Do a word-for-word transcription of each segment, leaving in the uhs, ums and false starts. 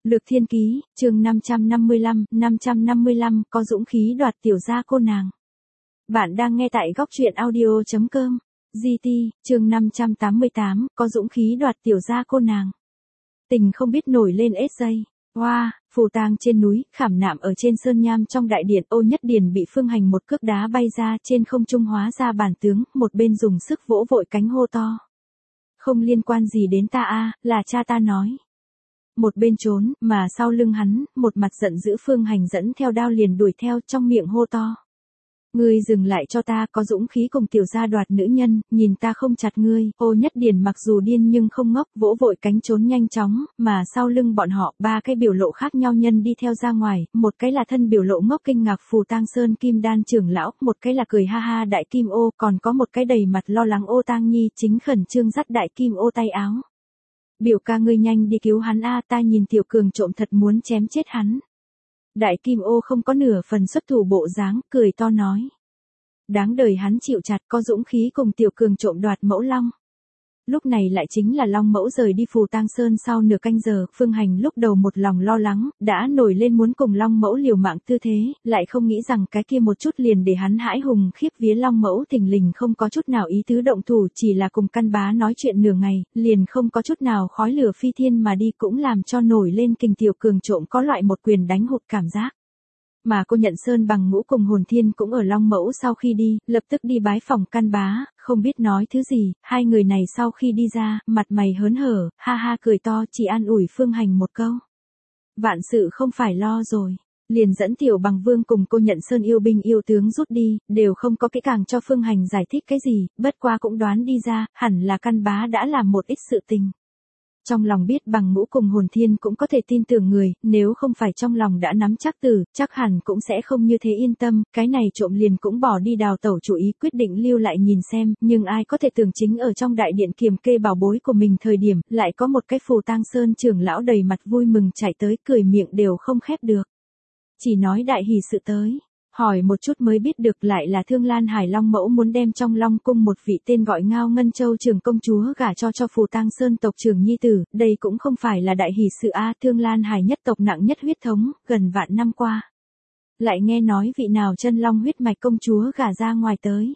Lược Thiên Ký, chương năm trăm năm mươi lăm, năm trăm năm mươi lăm, có dũng khí đoạt tiểu gia cô nàng. Bạn đang nghe tại góc truyện audio chấm com. giê tê, chương năm trăm tám mươi tám, có dũng khí đoạt tiểu gia cô nàng. Tình không biết nổi lên ết dây. Hoa, wow, phù tang trên núi, khảm nạm ở trên sơn nham trong đại điện. Ô Nhất Điền bị Phương Hành một cước đá bay ra trên không trung hóa ra bản tướng, một bên dùng sức vỗ vội cánh hô to. Không liên quan gì đến ta a, là cha ta nói. Một bên trốn, mà sau lưng hắn, một mặt giận dữ Phương Hành dẫn theo đao liền đuổi theo, trong miệng hô to. Ngươi dừng lại cho ta, có dũng khí cùng tiểu gia đoạt nữ nhân, nhìn ta không chặt ngươi. Ô Nhất Điền mặc dù điên nhưng không ngốc, vỗ vội cánh trốn nhanh chóng, mà sau lưng bọn họ, ba cái biểu lộ khác nhau nhân đi theo ra ngoài, một cái là thân biểu lộ ngốc kinh ngạc Phù Tang Sơn Kim Đan trưởng lão, một cái là cười ha ha Đại Kim Ô, còn có một cái đầy mặt lo lắng Ô Tang Nhi, chính khẩn trương dắt Đại Kim Ô tay áo. Biểu ca ngươi nhanh đi cứu hắn a, ta nhìn tiểu cường trộm thật muốn chém chết hắn. Đại Kim Ô không có nửa phần xuất thủ bộ dáng, cười to nói. Đáng đời hắn chịu chặt, có dũng khí cùng tiểu cường trộm đoạt mẫu long. Lúc này lại chính là long mẫu rời đi Phù Tang Sơn sau nửa canh giờ, Phương Hành lúc đầu một lòng lo lắng, đã nổi lên muốn cùng long mẫu liều mạng tư thế, lại không nghĩ rằng cái kia một chút liền để hắn hãi hùng khiếp vía. Long mẫu thình lình không có chút nào ý tứ động thủ, chỉ là cùng căn bá nói chuyện nửa ngày, liền không có chút nào khói lửa phi thiên mà đi, cũng làm cho nổi lên kình tiểu cường trộm có loại một quyền đánh hụt cảm giác. Mà cô Nhận Sơn Bằng Ngũ cùng Hồn Thiên cũng ở Long Mẫu sau khi đi, lập tức đi bái phòng căn bá, không biết nói thứ gì, hai người này sau khi đi ra, mặt mày hớn hở, ha ha cười to, chỉ an ủi Phương Hành một câu. Vạn sự không phải lo rồi, liền dẫn Tiểu Bằng Vương cùng cô Nhận Sơn yêu binh yêu tướng rút đi, đều không có kỹ càng cho Phương Hành giải thích cái gì, bất qua cũng đoán đi ra, hẳn là căn bá đã làm một ít sự tình. Trong lòng biết Bằng Ngũ cùng Hồn Thiên cũng có thể tin tưởng người, nếu không phải trong lòng đã nắm chắc từ, chắc hẳn cũng sẽ không như thế yên tâm, cái này trộm liền cũng bỏ đi đào tẩu chủ ý, quyết định lưu lại nhìn xem, nhưng ai có thể tưởng chính ở trong đại điện kiềm kê bảo bối của mình thời điểm, lại có một cái Phù Tang Sơn trưởng lão đầy mặt vui mừng chạy tới, cười miệng đều không khép được. Chỉ nói đại hỷ sự tới. Hỏi một chút mới biết được lại là Thương Lan Hải Long mẫu muốn đem trong Long cung một vị tên gọi Ngao Ngân Châu trưởng công chúa gả cho cho Phù Tang Sơn tộc trưởng nhi tử, đây cũng không phải là đại hỷ sự a, Thương Lan Hải nhất tộc nặng nhất huyết thống, gần vạn năm qua. Lại nghe nói vị nào chân long huyết mạch công chúa gả ra ngoài tới.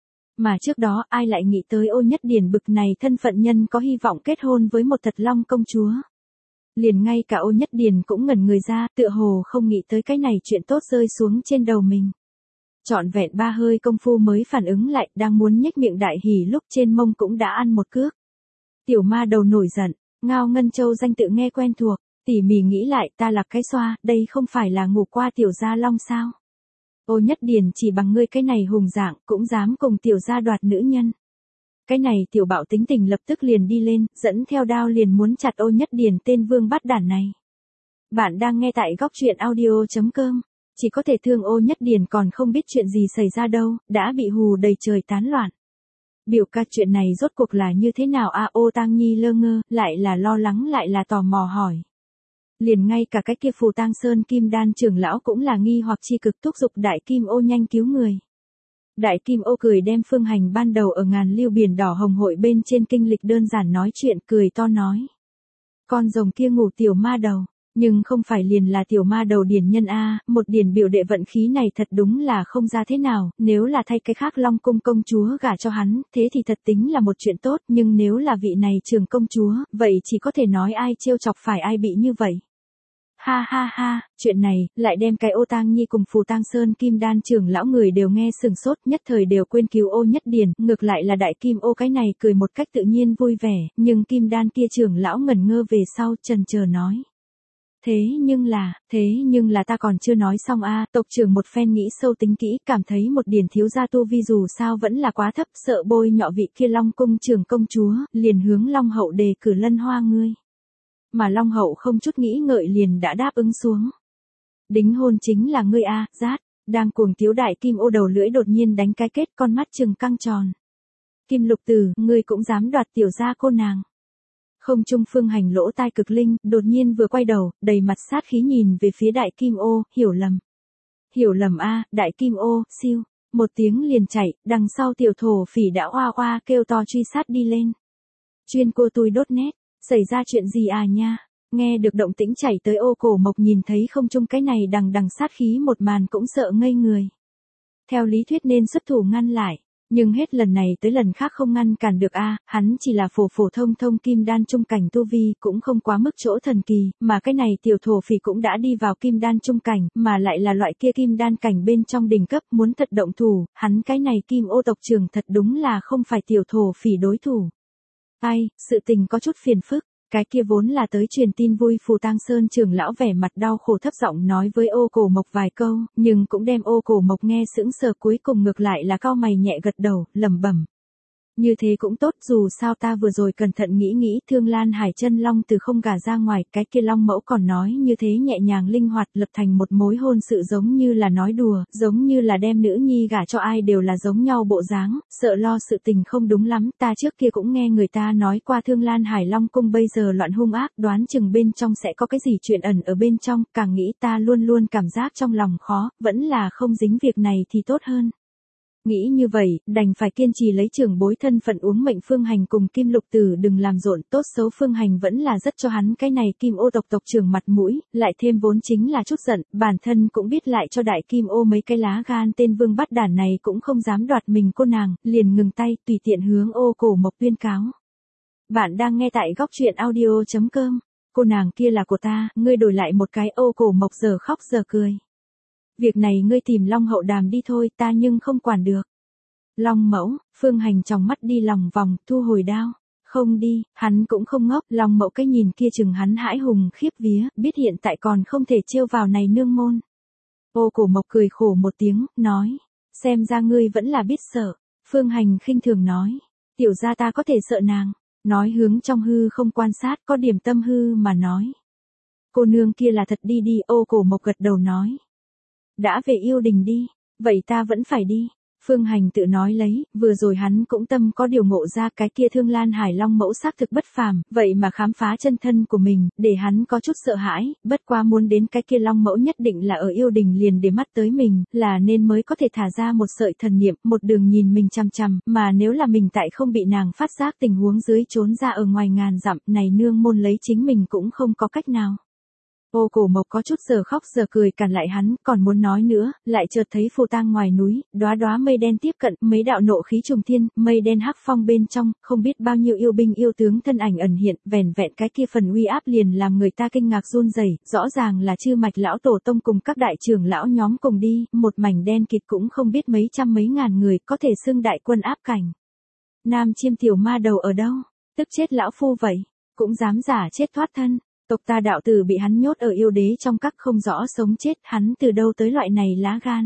Mà trước đó ai lại nghĩ tới Ô Nhất Điền bực này thân phận nhân có hy vọng kết hôn với một thật long công chúa. Liền ngay cả Ô Nhất Điền cũng ngẩn người ra, tựa hồ không nghĩ tới cái này chuyện tốt rơi xuống trên đầu mình. Trọn vẹn ba hơi công phu mới phản ứng lại, đang muốn nhếch miệng đại hỉ lúc trên mông cũng đã ăn một cước. Tiểu ma đầu nổi giận, Ngao Ngân Châu danh tự nghe quen thuộc, tỉ mỉ nghĩ lại, ta là cái xoa, đây không phải là ngủ qua tiểu gia long sao? Ô Nhất Điền chỉ bằng ngươi cái này hùng dạng, cũng dám cùng tiểu gia đoạt nữ nhân. Cái này tiểu bạo tính tình lập tức liền đi lên, dẫn theo đao liền muốn chặt Ô Nhất Điền tên vương bát đản này. Bạn đang nghe tại góc truyện audio chấm com. Chỉ có thể thương Ô Nhất Điền còn không biết chuyện gì xảy ra đâu, đã bị hù đầy trời tán loạn. Biểu ca chuyện này rốt cuộc là như thế nào a? Ô Tang Nhi lơ ngơ, lại là lo lắng lại là tò mò hỏi. Liền ngay cả cái kia Phù Tang Sơn Kim Đan trưởng lão cũng là nghi hoặc chi cực, thúc giục Đại Kim Ô nhanh cứu người. Đại Kim Ô cười đem Phương Hành ban đầu ở ngàn lưu biển đỏ hồng hội bên trên kinh lịch đơn giản nói chuyện, cười to nói. Con rồng kia ngủ tiểu ma đầu, nhưng không phải liền là tiểu ma đầu điển nhân a, một điển biểu đệ vận khí này thật đúng là không ra thế nào, nếu là thay cái khác Long cung công chúa gả cho hắn, thế thì thật tính là một chuyện tốt, nhưng nếu là vị này trường công chúa, vậy chỉ có thể nói ai trêu chọc phải ai bị như vậy. Ha ha ha, chuyện này, lại đem cái Ô Tang Nhi cùng Phù Tang Sơn Kim Đan trưởng lão người đều nghe sừng sốt, nhất thời đều quên cứu Ô Nhất Điền, ngược lại là Đại Kim Ô cái này cười một cách tự nhiên vui vẻ, nhưng Kim Đan kia trưởng lão ngẩn ngơ về sau, chần chờ nói. Thế nhưng là, thế nhưng là ta còn chưa nói xong a, tộc trưởng một phen nghĩ sâu tính kỹ, cảm thấy một điển thiếu gia tu vi dù sao vẫn là quá thấp, sợ bôi nhọ vị kia Long cung trưởng công chúa, liền hướng Long hậu đề cử Lân Hoa ngươi. Mà Long hậu không chút nghĩ ngợi liền đã đáp ứng xuống. Đính hôn chính là ngươi a, rát, đang cuồng tiếu Đại Kim Ô đầu lưỡi đột nhiên đánh cái kết, con mắt trừng căng tròn. Kim Lục Tử, ngươi cũng dám đoạt tiểu gia cô nàng. Không trung Phương Hành lỗ tai cực linh, đột nhiên vừa quay đầu, đầy mặt sát khí nhìn về phía Đại Kim Ô, hiểu lầm. Hiểu lầm a, Đại Kim Ô, siêu, một tiếng liền chạy, đằng sau tiểu thổ phỉ đã oa oa kêu to truy sát đi lên. Chuyên cô tui đốt nét. Xảy ra chuyện gì à nha? Nghe được động tĩnh chảy tới ô cổ mộc nhìn thấy không trung cái này đằng đằng sát khí một màn cũng sợ ngây người. Theo lý thuyết nên xuất thủ ngăn lại, nhưng hết lần này tới lần khác không ngăn cản được a, hắn chỉ là phổ phổ thông thông kim đan trung cảnh tu vi, cũng không quá mức chỗ thần kỳ, mà cái này tiểu thổ phỉ cũng đã đi vào kim đan trung cảnh, mà lại là loại kia kim đan cảnh bên trong đỉnh cấp, muốn thật động thủ, hắn cái này kim ô tộc trưởng thật đúng là không phải tiểu thổ phỉ đối thủ. Ai, sự tình có chút phiền phức. Cái kia vốn là tới truyền tin vui Phù Tang Sơn trưởng lão vẻ mặt đau khổ thấp giọng nói với ô cổ mộc vài câu, nhưng cũng đem ô cổ mộc nghe sững sờ, cuối cùng ngược lại là cau mày nhẹ gật đầu, lẩm bẩm. Như thế cũng tốt, dù sao ta vừa rồi cẩn thận nghĩ nghĩ, Thương Lan Hải chân long từ không gả ra ngoài, cái kia long mẫu còn nói như thế nhẹ nhàng linh hoạt lập thành một mối hôn sự, giống như là nói đùa, giống như là đem nữ nhi gả cho ai đều là giống nhau bộ dáng, sợ lo sự tình không đúng lắm, ta trước kia cũng nghe người ta nói qua Thương Lan Hải Long cung bây giờ loạn hung ác, đoán chừng bên trong sẽ có cái gì chuyện ẩn ở bên trong, càng nghĩ ta luôn luôn cảm giác trong lòng khó, vẫn là không dính việc này thì tốt hơn. Nghĩ như vậy, đành phải kiên trì lấy trưởng bối thân phận uống mệnh Phương Hành cùng Kim Lục Tử đừng làm rộn, tốt xấu Phương Hành vẫn là rất cho hắn cái này Kim ô tộc tộc trưởng mặt mũi, lại thêm vốn chính là chút giận, bản thân cũng biết lại cho đại Kim ô mấy cái lá gan, tên vương bắt đản này cũng không dám đoạt mình cô nàng, liền ngừng tay tùy tiện hướng ô cổ mộc tuyên cáo. Bạn đang nghe tại góc truyện audio chấm com, cô nàng kia là của ta, ngươi đổi lại một cái. Ô cổ mộc giờ khóc giờ cười. Việc này ngươi tìm Long hậu đàm đi thôi, ta nhưng không quản được. Long mẫu, Phương Hành trong mắt đi lòng vòng, thu hồi đao. Không đi, hắn cũng không ngốc, Long mẫu cái nhìn kia chừng hắn hãi hùng khiếp vía, biết hiện tại còn không thể trêu vào này nương môn. Ô cổ mộc cười khổ một tiếng, nói, xem ra ngươi vẫn là biết sợ. Phương Hành khinh thường nói, tiểu gia ta có thể sợ nàng, nói hướng trong hư không quan sát, có điểm tâm hư mà nói. Cô nương kia là thật đi đi, ô cổ mộc gật đầu nói. Đã về yêu đình đi, vậy ta vẫn phải đi. Phương Hành tự nói lấy, vừa rồi hắn cũng tâm có điều ngộ ra cái kia Thương Lan Hải Long mẫu xác thực bất phàm, vậy mà khám phá chân thân của mình, để hắn có chút sợ hãi, bất qua muốn đến cái kia Long mẫu nhất định là ở yêu đình liền để mắt tới mình, là nên mới có thể thả ra một sợi thần niệm, một đường nhìn mình chằm chằm, mà nếu là mình tại không bị nàng phát giác tình huống dưới trốn ra ở ngoài ngàn dặm, này nương môn lấy chính mình cũng không có cách nào. Ô cổ mộc có chút giờ khóc giờ cười cản lại hắn, còn muốn nói nữa, lại chợt thấy Phù Tang ngoài núi, đóa đóa mây đen tiếp cận, mấy đạo nộ khí trùng thiên, mây đen hắc phong bên trong, không biết bao nhiêu yêu binh yêu tướng thân ảnh ẩn hiện, vẻn vẹn cái kia phần uy áp liền làm người ta kinh ngạc run rẩy, rõ ràng là Chư Mạch lão tổ tông cùng các đại trưởng lão nhóm cùng đi, một mảnh đen kịt cũng không biết mấy trăm mấy ngàn người, có thể xưng đại quân áp cảnh. Nam Chiêm tiểu ma đầu ở đâu? Tức chết lão phu vậy, cũng dám giả chết thoát thân. Tộc ta đạo tử bị hắn nhốt ở yêu đế trong các không rõ sống chết, hắn từ đâu tới loại này lá gan.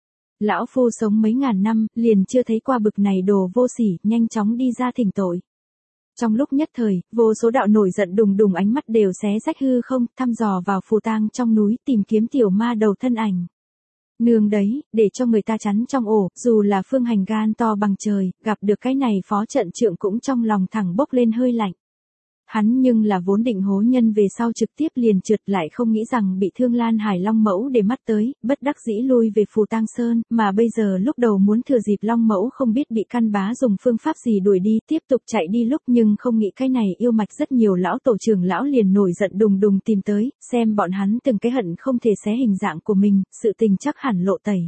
Lão phu sống mấy ngàn năm, liền chưa thấy qua bực này đồ vô sỉ, nhanh chóng đi ra thỉnh tội. Trong lúc nhất thời, vô số đạo nổi giận đùng đùng ánh mắt đều xé rách hư không, thăm dò vào Phù Tang trong núi, tìm kiếm tiểu ma đầu thân ảnh. Nương đấy, để cho người ta chắn trong ổ, dù là Phương Hành gan to bằng trời, gặp được cái này phó trận trượng cũng trong lòng thẳng bốc lên hơi lạnh. Hắn nhưng là vốn định hố nhân về sau trực tiếp liền trượt, lại không nghĩ rằng bị Thương Lan Hải Long mẫu để mắt tới, bất đắc dĩ lui về Phù Tang Sơn, mà bây giờ lúc đầu muốn thừa dịp Long mẫu không biết bị căn bá dùng phương pháp gì đuổi đi, tiếp tục chạy đi lúc nhưng không nghĩ cái này yêu mạch rất nhiều lão tổ trưởng lão liền nổi giận đùng đùng tìm tới, xem bọn hắn từng cái hận không thể xé hình dạng của mình, sự tình chắc hẳn lộ tẩy.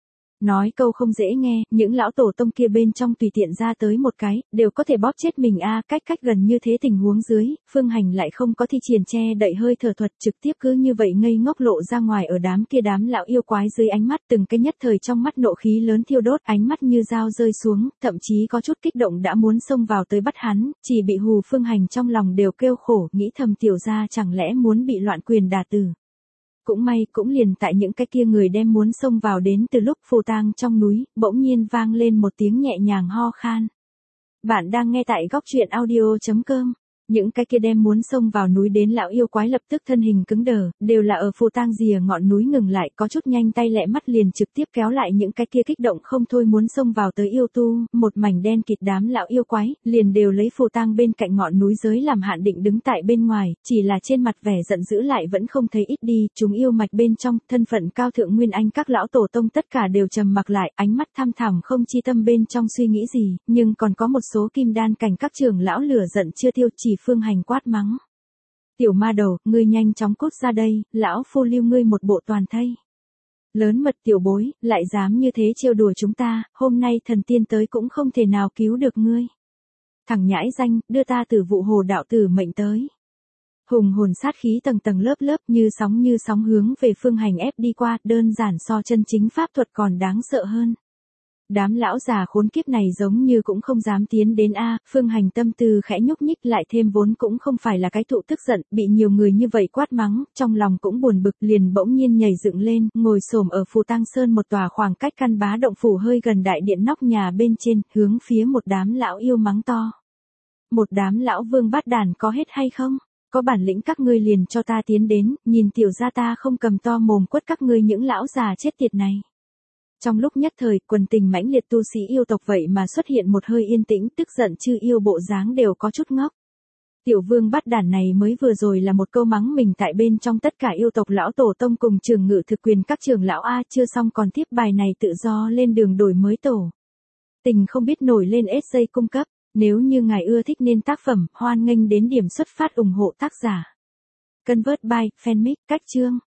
Nói câu không dễ nghe, những lão tổ tông kia bên trong tùy tiện ra tới một cái, đều có thể bóp chết mình a, cách cách gần như thế tình huống dưới, Phương Hành lại không có thi triển che đậy hơi thở thuật, trực tiếp cứ như vậy ngây ngốc lộ ra ngoài ở đám kia đám lão yêu quái dưới ánh mắt, từng cái nhất thời trong mắt nộ khí lớn thiêu đốt, ánh mắt như dao rơi xuống, thậm chí có chút kích động đã muốn xông vào tới bắt hắn, chỉ bị hù Phương Hành trong lòng đều kêu khổ, nghĩ thầm tiểu gia chẳng lẽ muốn bị loạn quyền đả tử. Cũng may, cũng liền tại những cái kia người đem muốn xông vào đến từ lúc Phù Tang trong núi, bỗng nhiên vang lên một tiếng nhẹ nhàng ho khan. Bạn đang nghe tại góc truyện audio chấm com. Những cái kia đem muốn xông vào núi đến lão yêu quái lập tức thân hình cứng đờ, đều là ở Phù Tang rìa ngọn núi ngừng lại, có chút nhanh tay lẹ mắt liền trực tiếp kéo lại những cái kia kích động không thôi muốn xông vào tới yêu tu, một mảnh đen kịt đám lão yêu quái, liền đều lấy Phù Tang bên cạnh ngọn núi giới làm hạn định đứng tại bên ngoài, chỉ là trên mặt vẻ giận dữ lại vẫn không thấy ít đi, chúng yêu mạch bên trong, thân phận cao thượng nguyên anh các lão tổ tông tất cả đều trầm mặc lại, ánh mắt tham thẳm không chi tâm bên trong suy nghĩ gì, nhưng còn có một số kim đan cảnh các trưởng lão lửa giận chưa tiêu, chỉ Phương Hành quát mắng. Tiểu ma đầu, ngươi nhanh chóng cút ra đây, lão phu lưu ngươi một bộ toàn thây. Lớn mật tiểu bối, lại dám như thế trêu đùa chúng ta, hôm nay thần tiên tới cũng không thể nào cứu được ngươi. Thằng nhãi danh, đưa ta từ vụ hồ đạo tử mệnh tới. Hùng hồn sát khí tầng tầng lớp lớp như sóng như sóng hướng về Phương Hành ép đi qua, đơn giản so chân chính pháp thuật còn đáng sợ hơn. Đám lão già khốn kiếp này giống như cũng không dám tiến đến a, Phương Hành tâm tư khẽ nhúc nhích lại thêm vốn cũng không phải là cái tụ tức giận, bị nhiều người như vậy quát mắng, trong lòng cũng buồn bực liền bỗng nhiên nhảy dựng lên, ngồi xổm ở Phù Tăng Sơn một tòa khoảng cách căn bá động phủ hơi gần đại điện nóc nhà bên trên, hướng phía một đám lão yêu mắng to. Một đám lão vương bát đàn có hết hay không? Có bản lĩnh các ngươi liền cho ta tiến đến, nhìn tiểu gia ta không cầm to mồm quất các ngươi những lão già chết tiệt này. Trong lúc nhất thời, quần tình mãnh liệt tu sĩ yêu tộc vậy mà xuất hiện một hơi yên tĩnh, tức giận chư yêu bộ dáng đều có chút ngốc. Tiểu vương bắt đản này mới vừa rồi là một câu mắng mình tại bên trong tất cả yêu tộc lão tổ tông cùng trường ngự thực quyền các trường lão A, chưa xong còn tiếp bài này tự do lên đường đổi mới tổ. Tình không biết nổi lên ét giây cung cấp, nếu như ngài ưa thích nên tác phẩm, hoan nghênh đến điểm xuất phát ủng hộ tác giả. Convert by, fanmic, cách chương.